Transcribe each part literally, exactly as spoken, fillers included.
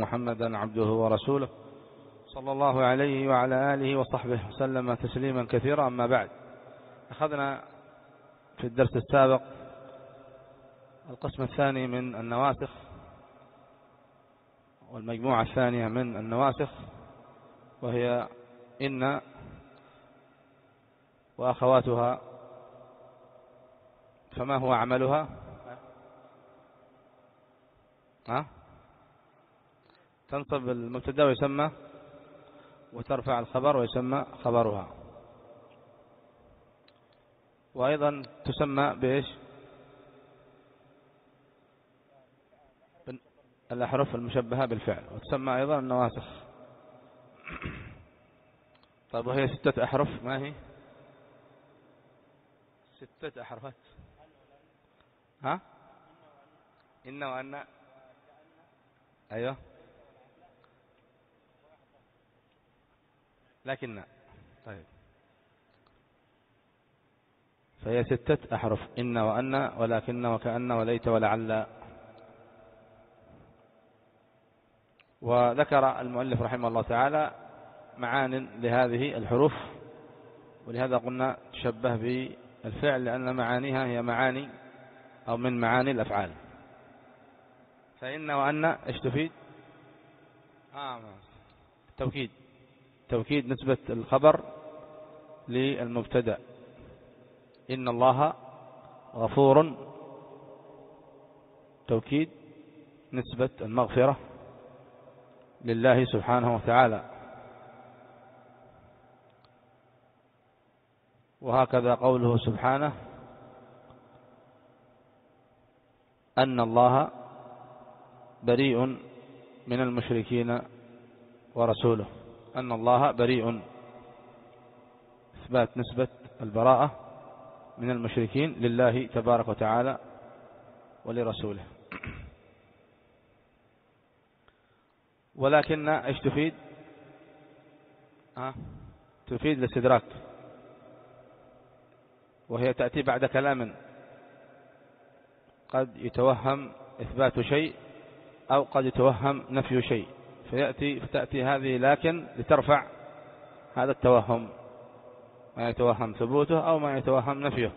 محمدا عبده ورسوله صلى الله عليه وعلى آله وصحبه وسلم تسليما كثيرا. أما بعد، أخذنا في الدرس السابق القسم الثاني من النواسخ والمجموعة الثانية من النواسخ، وهي إن وأخواتها. فما هو عملها؟ ها؟ تنصب المبتدا ويسمى، وترفع الخبر ويسمى خبرها، وأيضا تسمى بإيش؟ الأحرف المشبهة بالفعل، وتسمى أيضا النواسخ. طيب، وهي ستة أحرف. ما هي؟ ستة أحرفات. ها؟ إن وأن. أيوه، لكن. طيب، فهي ستة أحرف: إن وأن ولكن وكأن وليت ولعل. وذكر المؤلف رحمه الله تعالى معان لهذه الحروف، ولهذا قلنا تشبه بالفعل، لأن معانيها هي معاني أو من معاني الأفعال. فإن وأن إيش تفيد؟ آه التوكيد. توكيد نسبة الخبر للمبتدأ. إن الله غفور، توكيد نسبة المغفرة لله سبحانه وتعالى. وهكذا قوله سبحانه: أن الله بريء من المشركين ورسوله. أن الله بريء، إثبات نسبة البراءة من المشركين لله تبارك وتعالى ولرسوله. ولكن ايش تفيد؟ ها؟ تفيد الاستدراك، وهي تأتي بعد كلام قد يتوهم إثبات شيء أو قد يتوهم نفي شيء، فيأتي فتأتي هذه لكن لترفع هذا التوهم، ما يتوهم ثبوته أو ما يتوهم نفيه.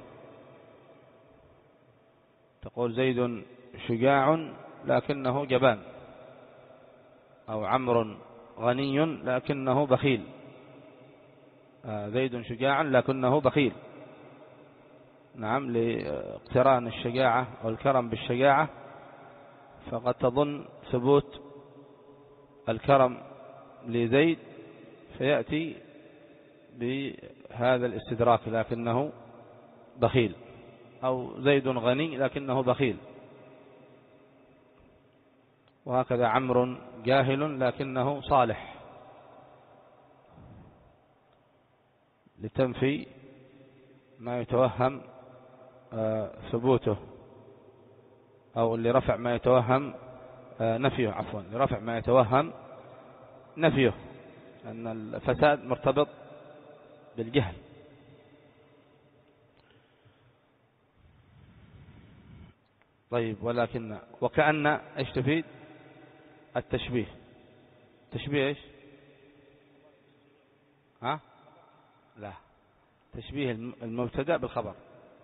تقول: زيد شجاع لكنه جبان، أو عمرو غني لكنه بخيل. آه زيد شجاع لكنه بخيل. نعم، لاقتران الشجاعة والكرم بالشجاعة، فقد تظن ثبوت الكرم لزيد، فيأتي بهذا الاستدراك لكنه بخيل، أو زيد غني لكنه بخيل. وهكذا عمرو جاهل لكنه صالح، لتنفي ما يتوهم ثبوته، أو لرفع ما يتوهم نفيه، عفوا لرفع ما يتوهم نفيه، أن الفساد مرتبط بالجهل. طيب، ولكن وكأن ايش تفيد؟ التشبيه. تشبيه ايش؟ ها؟ لا، تشبيه المبتدأ بالخبر.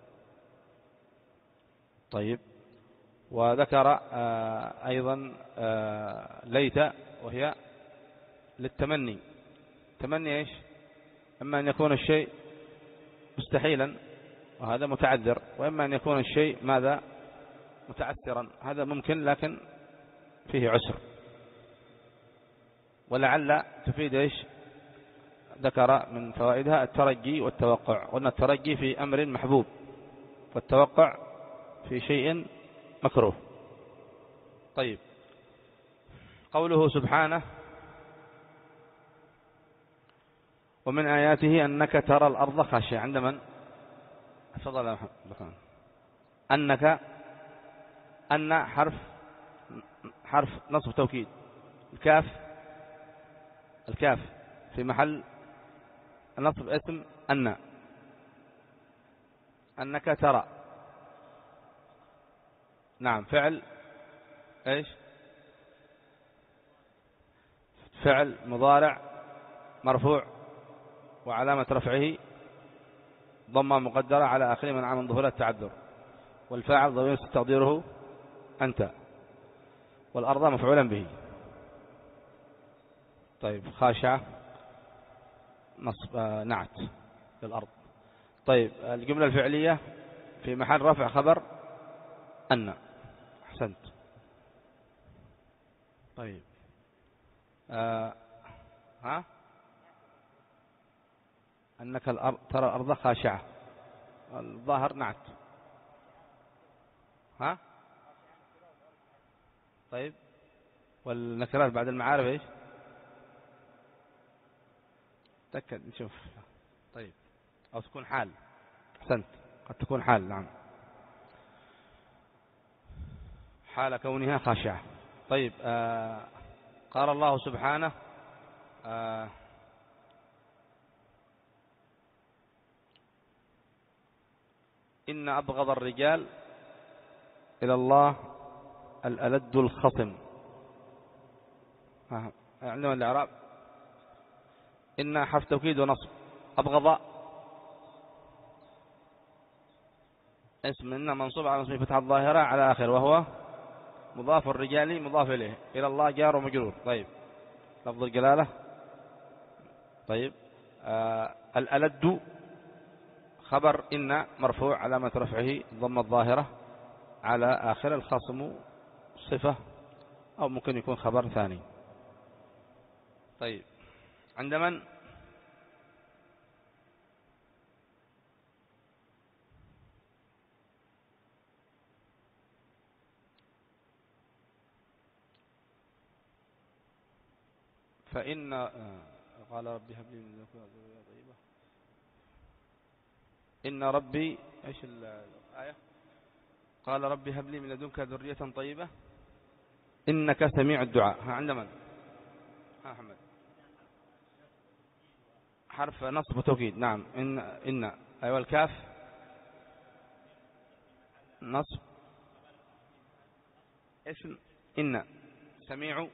طيب، وذكر أيضا ليت، وهي للتمني. تمني ايش؟ اما ان يكون الشيء مستحيلا وهذا متعذر، واما ان يكون الشيء ماذا؟ متعثرا، هذا ممكن لكن فيه عسر. ولعل تفيد ايش؟ ذكر من فوائدها الترجي والتوقع. قلنا الترجي في أمر محبوب، والتوقع في شيء مكروه. طيب، قوله سبحانه: ومن آياته أنك ترى الأرض خاشعة. عند من؟ تفضل يا محمد. أنك، أن حرف حرف نصب توكيد. الكاف الكاف في محل نصب اسم أن. أنك ترى، نعم، فعل ايش؟ فعل مضارع مرفوع وعلامة رفعه ضمة مقدرة على آخره منع من ظهور التعذر، والفاعل ضمير تقديره أنت، والأرض مفعولا به. طيب خاشعة نصب آه نعت للأرض. طيب الجملة الفعلية في محل رفع خبر أن. أحسنت. طيب آه ها أنك الأرض ترى الأرض خاشعة، الظاهر نعت. ها طيب والنكرات بعد المعارف ايش؟ تأكد نشوف. طيب أو تكون حال. أحسنت، قد تكون حال. نعم، حال كونها خاشعة. طيب آه قال الله سبحانه آه إن أبغض الرجال إلى الله الألد الخصم. آه. عندما الإعراب إن حرف توكيد ونصب. أبغض اسم إن منصوب على نصب فتحة الظاهرة على آخر، وهو مضاف الرجال مضاف إليه، إلى الله جار ومجرور. طيب لفظ الجلالة. طيب آه الألد خبر إن مرفوع علامة رفعه ضم الظاهرة على آخر، الخصم صفة أو ممكن يكون خبر ثاني. طيب عند من؟ فإن آه قال ربي هب لي من لدنك ذرية طيبة. إن ربي إيش الآية؟ قال ربي هب لي من لدنك ذرية طيبة إنك سميع الدعاء. ها عند من؟ ها محمد. حرف نصب وتوكيد. نعم إن إن أيوة الكاف نصب اسم إن. سميع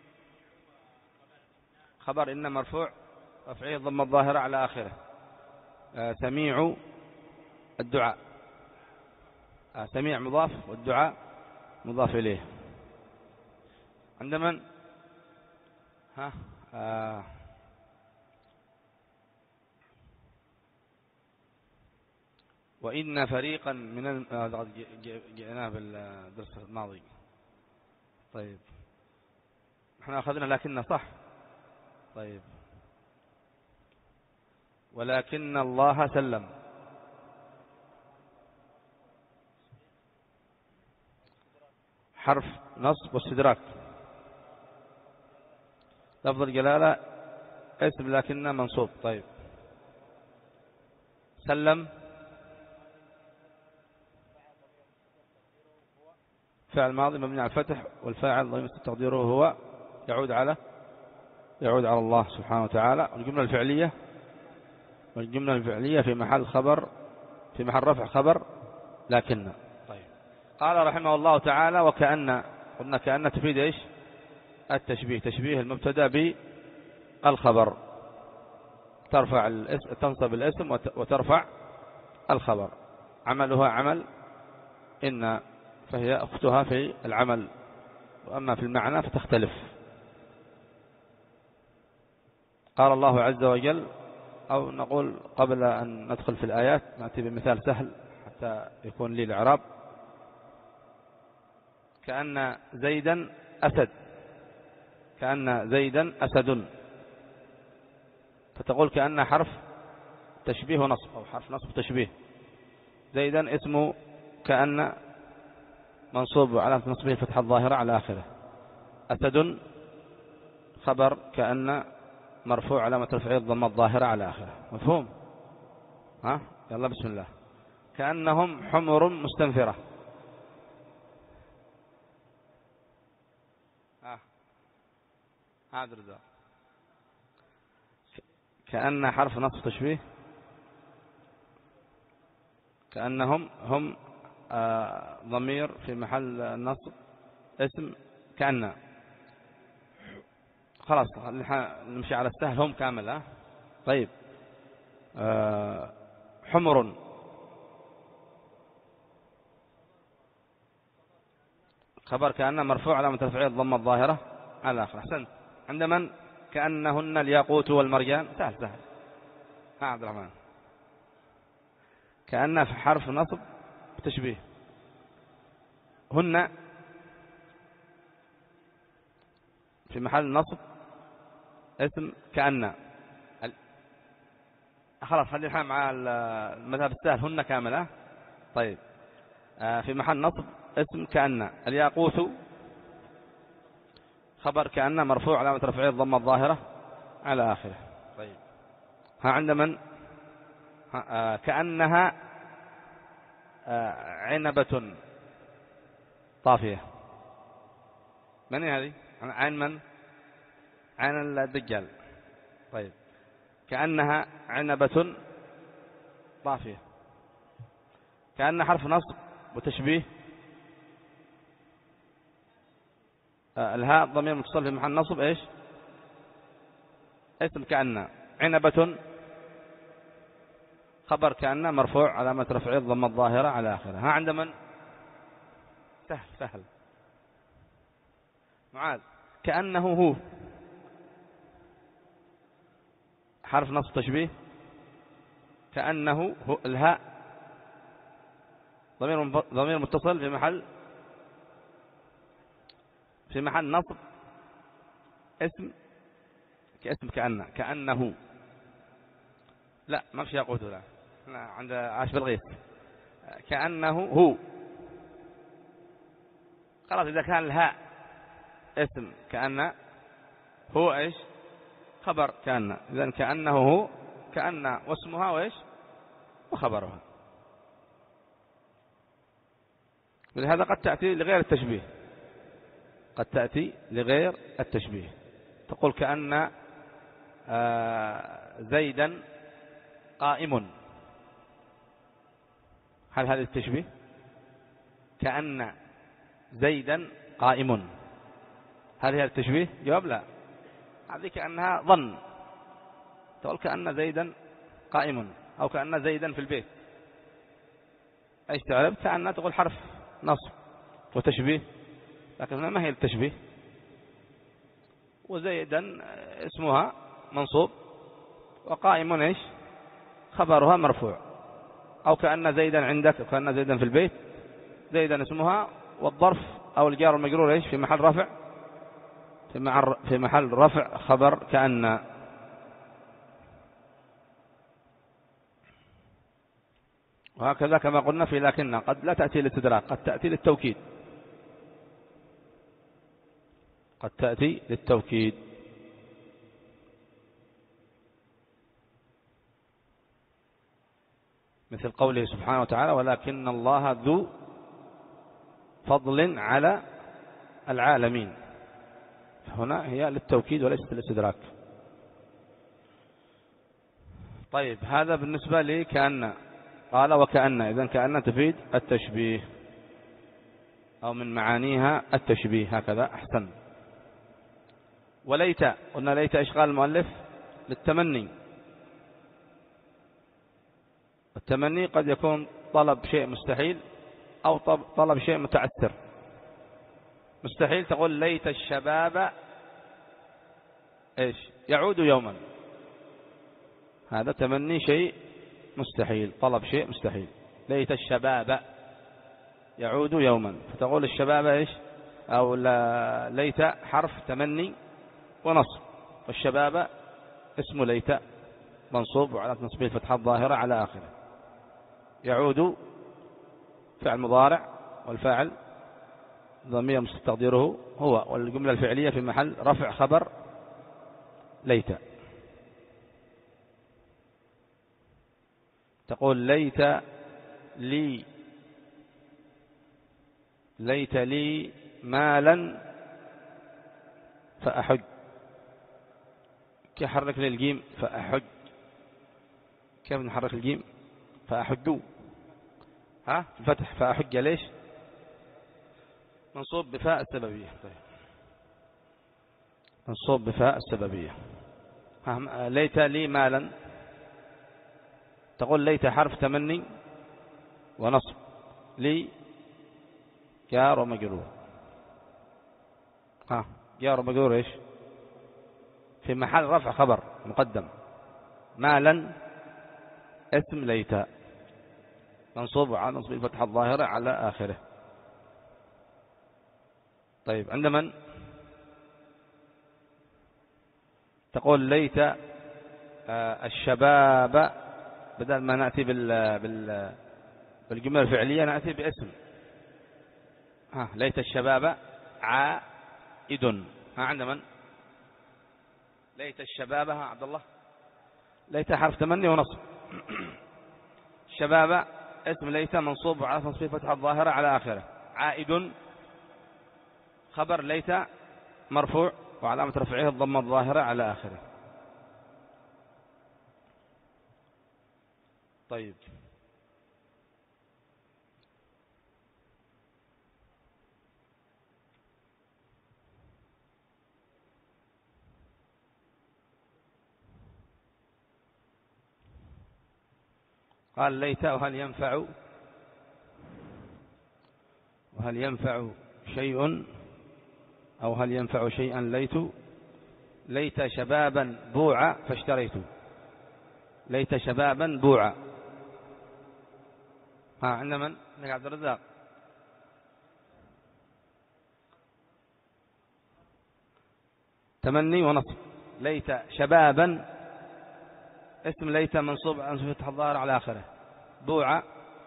خبر إن مرفوع رفعه ضم الظاهرة على آخره. آه سميع الدعاء. آه سميع مضاف والدعاء مضاف إليه. عند من؟ ها آه وإن فريقا من جئناه بالدرس الماضي. طيب احنا أخذنا لكن صح. طيب ولكن الله سلم. حرف نصب واستدراك. لفظ الجلالة اسم لكن منصوب. طيب سلم فعل ماضي مبني على الفتح، والفاعل ضمير تقديره هو يعود على يعود على الله سبحانه وتعالى. والجملة الفعلية والجملة الفعلية في محل خبر في محل رفع خبر لكن. طيب قال رحمه الله تعالى وكأن. قلنا كأن تفيد ايش؟ التشبيه، تشبيه المبتدا بالخبر، ترفع الاسم تنصب الاسم وترفع الخبر. عملها عمل إن، فهي أختها في العمل، وأما في المعنى فتختلف. قال الله عز وجل، أو نقول قبل أن ندخل في الآيات نأتي بمثال سهل حتى يكون لي الإعراب. كأن زيدا أسد. كأن زيدا أسد، فتقول كأن حرف تشبيه ونصب أو حرف نصب تشبيه. زيدا اسمه كأن منصوب على نصبه فتح الظاهرة على آخره. أسد خبر كأن مرفوع علامة رفعه الضمة الظاهرة على آخره. مفهوم؟ ها يلا بسم الله. كأنهم حمر مستنفرة. ها هذا رزاق. كأن حرف نصب تشبيه. كأنهم هم آه ضمير في محل النصب اسم كأن. خلاص نمشي على السهل هم كامل. ها طيب. آه حمر. خبر كأن مرفوع علامة رفعه الضمة الظاهرة على آخره. أحسنت. عند من؟ كأنهن الياقوت والمرجان. سهل سهل. ها عبد الرحمن. كأن في حرف نصب تشبيه. هن في محل نصب اسم كأن. خلاص خلي الحال مع المذهب السهل هن كاملة. طيب. في محل نصب اسم كأن الياقوت خبر كأن مرفوع علامة رفعه الضمة الظاهرة على آخره. طيب. ها عند من؟ ها كأنها عنبة طافية. من هذه؟ عين من؟ عين الدجال. طيب. كأنها عنبة طافية. كأن حرف نصب وتشبيه. الهاء ضمير متصل في محل نصب ايش؟ اسم كأن. عنبة خبر كأن مرفوع علامة رفعه الضمة الظاهرة على آخره. ها عند من؟ سهل سهل. معاذ. كأنه هو حرف نصب تشبيه. كأنه هو الهاء ضمير ضمير متصل في محل في محل نصب اسم كاسم كأن. كأنه لا ما في ياقوت. لا عند عاش بالغيث. كأنه هو. خلاص إذا كان الهاء اسم كأن هو ايش؟ خبر كأن. إذن كأنه هو كأن واسمها وايش؟ وخبرها. ولهذا قد تأتي لغير التشبيه. قد تأتي لغير التشبيه. تقول كأن زيدا قائم. هل هذا التشبيه؟ كأن زيدا قائم. هل هذا التشبيه؟ جواب لا. هذه كأنها ظن. تقول كأن زيدا قائم أو كأن زيدا في البيت. ايش تعرف؟ كأن تقول حرف نصب وتشبيه. لكن ما هي التشبيه؟ وزيدا اسمها منصوب وقائم ايش؟ خبرها مرفوع. أو كأن زيدا عندك أو كأن زيدا في البيت. زيدا اسمها والظرف أو الجار المجرور ايش؟ في محل رفع في محل رفع خبر كأن. وهكذا كما قلنا في لكن قد لا تأتي للتدراك. قد تأتي للتوكيد. قد تأتي للتوكيد. مثل قوله سبحانه وتعالى ولكن الله ذو فضل على العالمين. هنا هي للتوكيد وليست للاستدراك. طيب هذا بالنسبة لي كأن. قال وكأن. إذن كأن تفيد التشبيه أو من معانيها التشبيه. هكذا أحسن. وليت. قلنا ليت إشغال المؤلف للتمني. التمني قد يكون طلب شيء مستحيل أو طلب شيء متعثر. مستحيل تقول ليت الشباب إيش يعود يوما. هذا تمني شيء مستحيل. طلب شيء مستحيل. ليت الشباب يعود يوما. فتقول الشباب إيش أو ليت حرف تمني ونصب. والشباب اسم ليت منصوب وعلى نصبه الفتحة الظاهرة على آخره. يعود فعل مضارع والفاعل ضمير مستقدره هو. والجملة الفعلية في محل رفع خبر ليت. تقول ليت لي ليت لي مالا فأحج. كيف حرك لي الجيم؟ فأحج. كيف نحرك الجيم؟ فأحجوا. ها الفتح فأحج ليش؟ منصوب بفاء السببية. طيب. منصوب بفاء السببية. ليت لي مالا، تقول ليت حرف تمني ونصب، لي جار ومجرور. ها جار ومجرور ايش؟ في محل رفع خبر مقدم. مالا اسم ليت منصوب على نصب الفتحة الظاهرة على آخره. طيب عند من؟ تقول ليت الشباب، بدل ما نأتي بال بال بالجملة الفعلية نأتي باسم. ها ليت الشباب عائد. ها عند من؟ ليت الشباب. ها عبد الله. ليت حرف تمني ونصب. الشباب اسم ليت منصوب على نصب الفتحة الظاهرة على آخره. عائد خبر ليت مرفوع وعلامة رفعه الضمة الظاهرة على آخره. طيب قال ليت وهل ينفع وهل ينفع شيء أو هل ينفع شيئا ليت ليت شبابا بوعا فاشتريت. ليت شبابا بوعا. ها عند من؟ عند عبد الرزاق. تمني ونصب. ليت شبابا اسم ليت منصوب على نصب فتح الظاهر على آخره. بوعا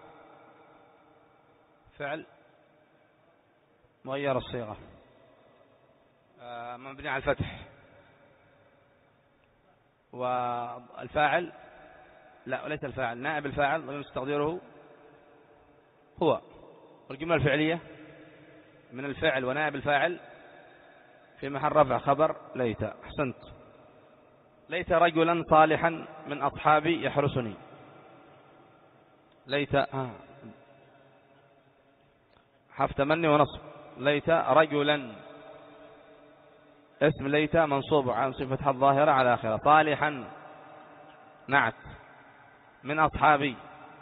فعل مغير الصيغة مبني على الفتح. والفاعل لا وليس الفاعل، نائب الفاعل ضمير تقديره هو. والجملة الفعلية من الفعل ونائب الفاعل في محل رفع خبر ليت. أحسنت. ليت رجلا صالحا من أصحابي يحرسني. ليت آه. حرف تمني ونصب. ليت رجلا اسم ليت منصوب على صفة الظاهرة على آخره. صالحا نعت من أصحابي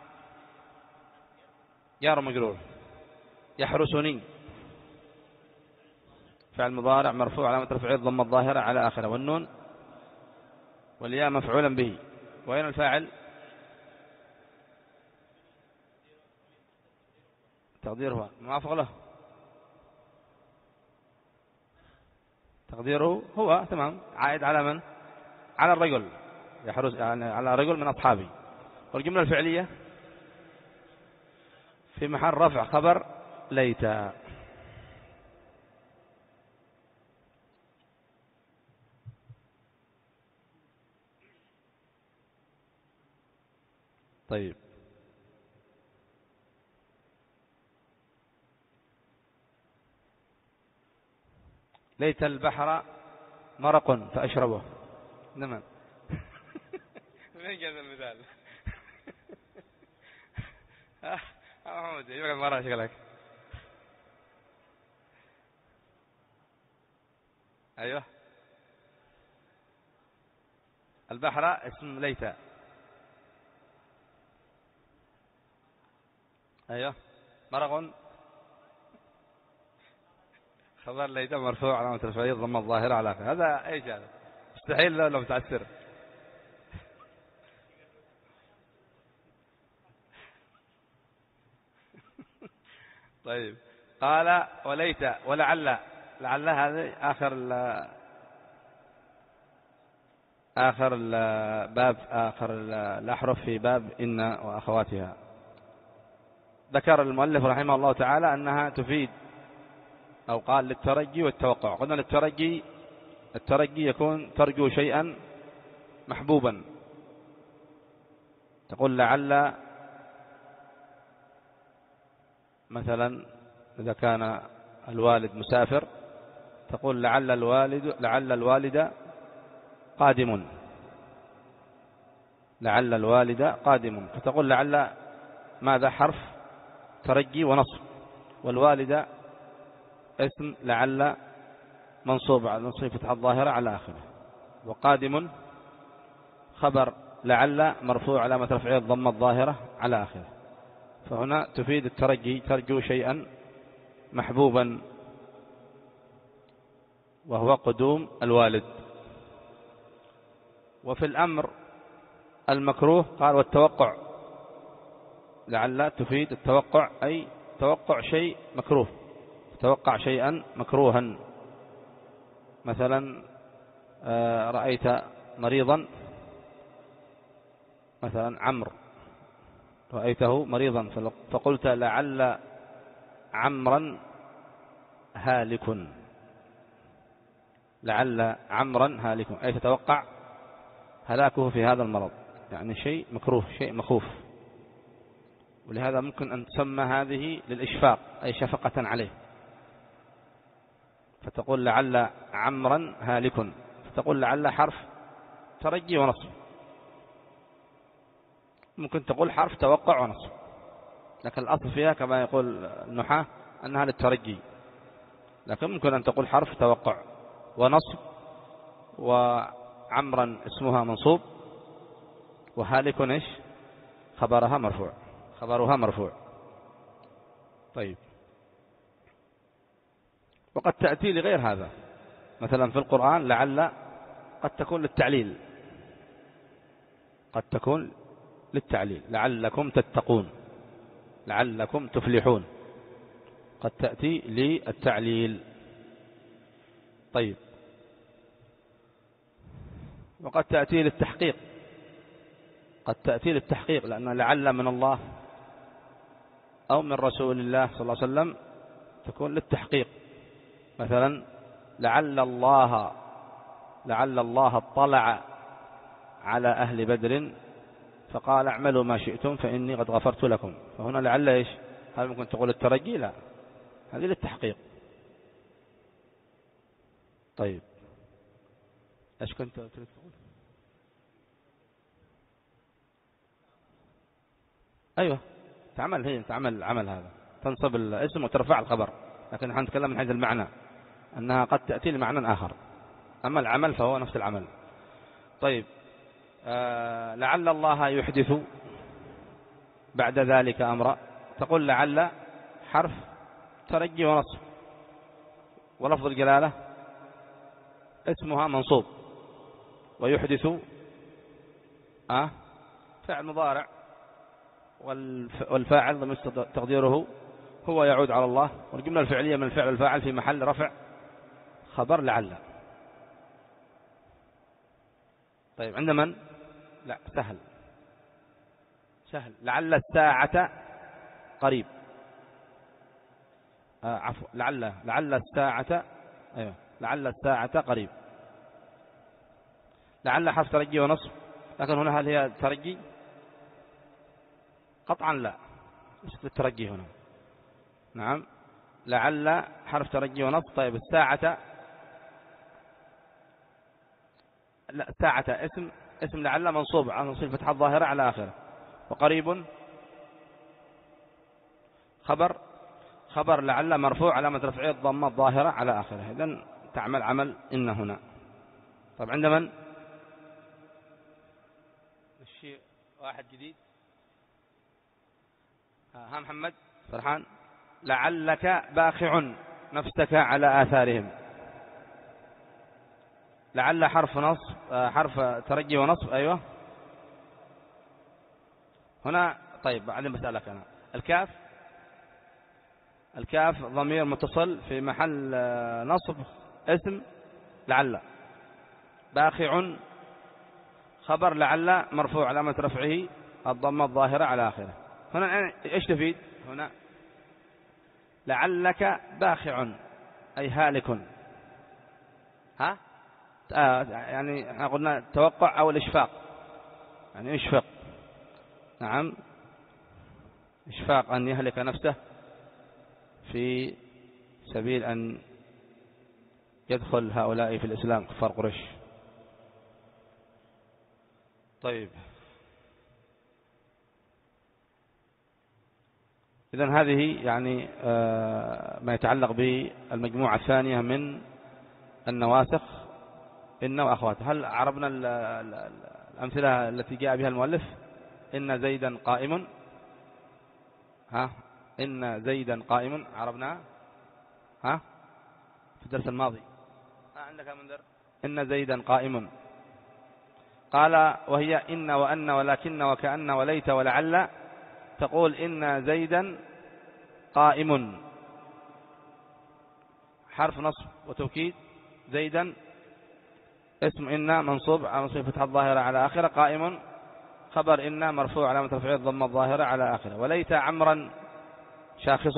جار مجرور. يحرسني فعل مضارع مرفوع علامة رفعه الضمة الظاهرة على آخره. والنون والياء مفعولا به. وين الفاعل؟ تقديره موافق له. تقديره هو تمام. عائد على من؟ على الرجل يحرس، يعني على رجل من أصحابي. والجملة الفعلية في محل رفع خبر ليت. طيب ليت البحر مرق فأشربه. نعم. من جاء المثال؟ ها محمود يبقى مرة شكلك. أيوه البحر اسم ليت. أيوه مرق خبر ليت مرفوع علامة رفعه الضمة الظاهرة على آخره. هذا ايش هذا؟ مستحيل لو متعسر. طيب قال وليت ولعل. لعل هذه آخر ال آخر الباب آخر الأحرف في باب إن وأخواتها. ذكر المؤلف رحمه الله تعالى أنها تفيد، أو قال للترجي والتوقع. قلنا للترجي، الترجي يكون ترجو شيئا محبوبا. تقول لعل مثلا إذا كان الوالد مسافر تقول لعل الوالد لعل الوالد قادم. لعل الوالد قادم. فتقول لعل ماذا؟ حرف ترجي ونصب. والوالد اسم لعل منصوب على نصب فتحة الظاهرة على آخره. وقادم خبر لعل مرفوع علامة رفعه الضمة الظاهرة على آخره. فهنا تفيد الترجي، ترجو شيئا محبوبا وهو قدوم الوالد. وفي الأمر المكروه قال والتوقع، لعل تفيد التوقع أي توقع شيء مكروه، توقع شيئا مكروها. مثلا رأيت مريضا، مثلا عمرو رأيته مريضا فقلت لعل عمرا هالك، لعل عمرا هالك أي تتوقع هلاكه في هذا المرض، يعني شيء مكروه شيء مخوف. ولهذا ممكن أن تسمى هذه للإشفاق أي شفقة عليه، فتقول لعل عمرا هالك، فتقول لعل حرف ترجي ونصب. ممكن تقول حرف توقع ونصب، لكن الأصل فيها كما يقول النحاة أنها للترجي، لكن ممكن أن تقول حرف توقع ونصب. وعمرا اسمها منصوب، وهالك إيش خبرها مرفوع، خبرها مرفوع. طيب، وقد تأتي لغير هذا، مثلا في القرآن لعل قد تكون للتعليل، قد تكون للتعليل، لعلكم تتقون، لعلكم تفلحون، قد تأتي للتعليل. طيب، وقد تأتي للتحقيق، قد تأتي للتحقيق، لأن لعل من الله أو من رسول الله صلى الله عليه وسلم تكون للتحقيق. مثلا لعل الله لعل الله اطلع على أهل بدر فقال اعملوا ما شئتم فإني قد غفرت لكم. فهنا لعل إيش؟ هل ممكن تقول الترجي؟ لا، هذه للتحقيق. طيب، ايش كنت تريد تقول؟ ايوه، تعمل هي تعمل العمل هذا، تنصب الاسم وترفع الخبر، لكن نحن نتكلم من حيث المعنى انها قد تأتي لمعنى آخر، اما العمل فهو نفس العمل. طيب، آه لعل الله يحدث بعد ذلك أمرا، تقول لعل حرف ترجي ونصب، ولفظ الجلالة اسمها منصوب، ويحدث آه فعل مضارع، والفاعل ضمير تقديره هو يعود على الله، والجملة الفعلية من الفعل الفاعل في محل رفع خبر لعل. طيب، عند من؟ لا، سهل سهل، لعل الساعة قريب. آه عفوا، لعل لعل الساعة، أيوة لعل الساعة قريب. لعل حرف ترجي ونصب، لكن هنا هل هي ترجي؟ قطعا لا، ليست الترجي هنا. نعم، لعل حرف ترجي ونصب. طيب، الساعة، لا، ساعة اسم اسم لعل منصوب على نصب فتحة الظاهرة على آخره، وقريب خبر خبر لعل مرفوع علامة رفعه الضمة الظاهرة على آخره. إذن تعمل عمل إن هنا. طيب، عند من؟ الشيء واحد جديد. ها محمد فرحان، لعلك باخع نفسك على آثارهم. لعل حرف نصب، حرف ترجي ونصب. أيوة هنا. طيب، بعدين بسألك أنا، الكاف الكاف ضمير متصل في محل نصب اسم لعل. باخع خبر لعل مرفوع علامة رفعه الضمة الظاهرة على آخره. هنا إيش تفيد؟ هنا لعلك باخع أي هالك. ها آه يعني احنا قلنا التوقع أو الإشفاق، يعني إشفاق. نعم، إشفاق أن يهلك نفسه في سبيل أن يدخل هؤلاء في الإسلام كفار قريش. طيب، إذن هذه يعني ما يتعلق بالمجموعة الثانية من النواسخ إن وأخواتها. هل عربنا الأمثلة التي جاء بها المؤلف؟ إن زيدا قائم، ها إن زيدا قائم عربنا ها في الدرس الماضي. ها عندك يا منذر؟ إن زيدا قائم. قال وهي إن وأن ولكن وكأن وليت ولعل، تقول إن زيدا قائم حرف نصب وتوكيد، زيدا اسم إن منصوب على نصب فتح الظاهرة على آخره، قائم خبر إن مرفوع علامة رفعه الضم الظاهرة على آخره. وليت عمرا شاخص،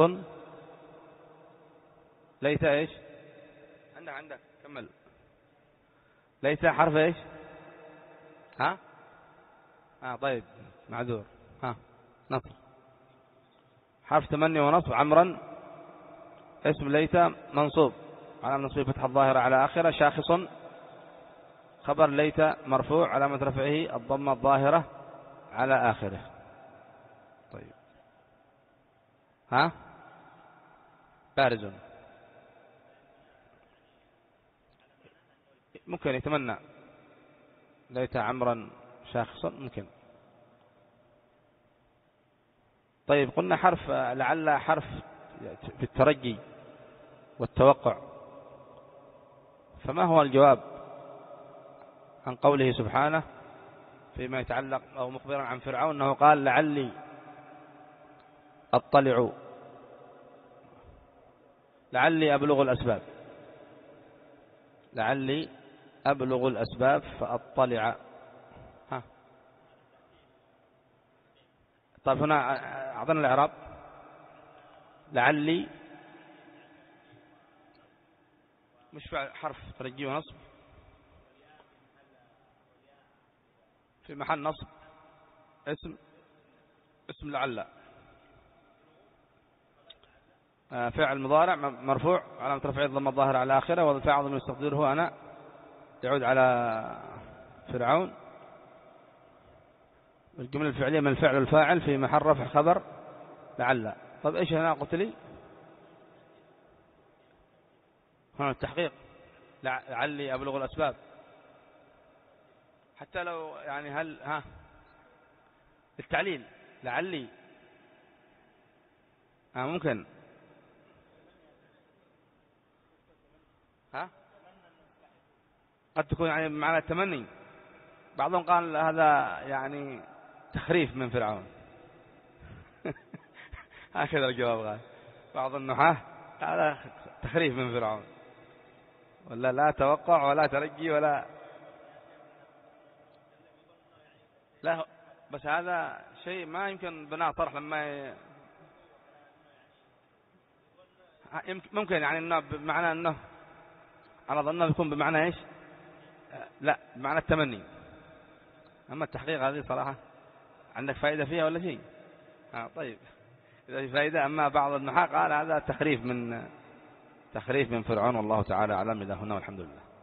ليت إيش عندك عندك كمل. ليت حرف إيش؟ ها آه طيب معذور. ها نصب حرف تمني ونصب. عمرا اسم ليت منصوب علامة نصبه فتح الظاهرة على آخره. شاخص خبر ليت مرفوع علامة رفعه الضمة الظاهرة على آخره. طيب ها بارز ممكن يتمنى ليت عمرا شاخصا ممكن. طيب قلنا حرف لعل حرف في الترجي والتوقع، فما هو الجواب عن قوله سبحانه فيما يتعلق أو مخبرا عن فرعون أنه قال لعلي أطلع، لعلي أبلغ الأسباب، لعلي أبلغ الأسباب فأطلع. ها طيب هنا أعطنا الإعراب. لعلي مش فعل حرف ترجي ونصب في محل نصب اسم اسم لعل فعل مضارع مرفوع علامة رفعه الضمة الظاهرة على آخره، والفاعل ضمير يستقدره أنا يعود على فرعون. الجملة الفعلية من الفعل والفاعل في محل رفع خبر لعل. طيب ايش هنا قلت لي؟ هنا التحقيق لعلي أبلغ الأسباب، حتى لو يعني هل ها التعليل لعلي ها ممكن ها قد تكون يعني بمعنى التمني. بعضهم قال هذا يعني تخريف من فرعون هكذا الجواب قال بعض النحاة، هذا تخريف من فرعون، ولا لا توقع ولا ترجي ولا لا، بس هذا شيء ما يمكن بناء طرح لما ي... ممكن يعني انه بمعنى انه على ظنه يكون بمعنى ايش؟ لا بمعنى التمني. اما التحقيق هذه صراحة عندك فائدة فيها ولا شيء؟ آه طيب إذا في فائدة. أما بعض النحاة قال هذا تخريف من تخريف من فرعون، والله تعالى أعلم. إلى هنا والحمد لله.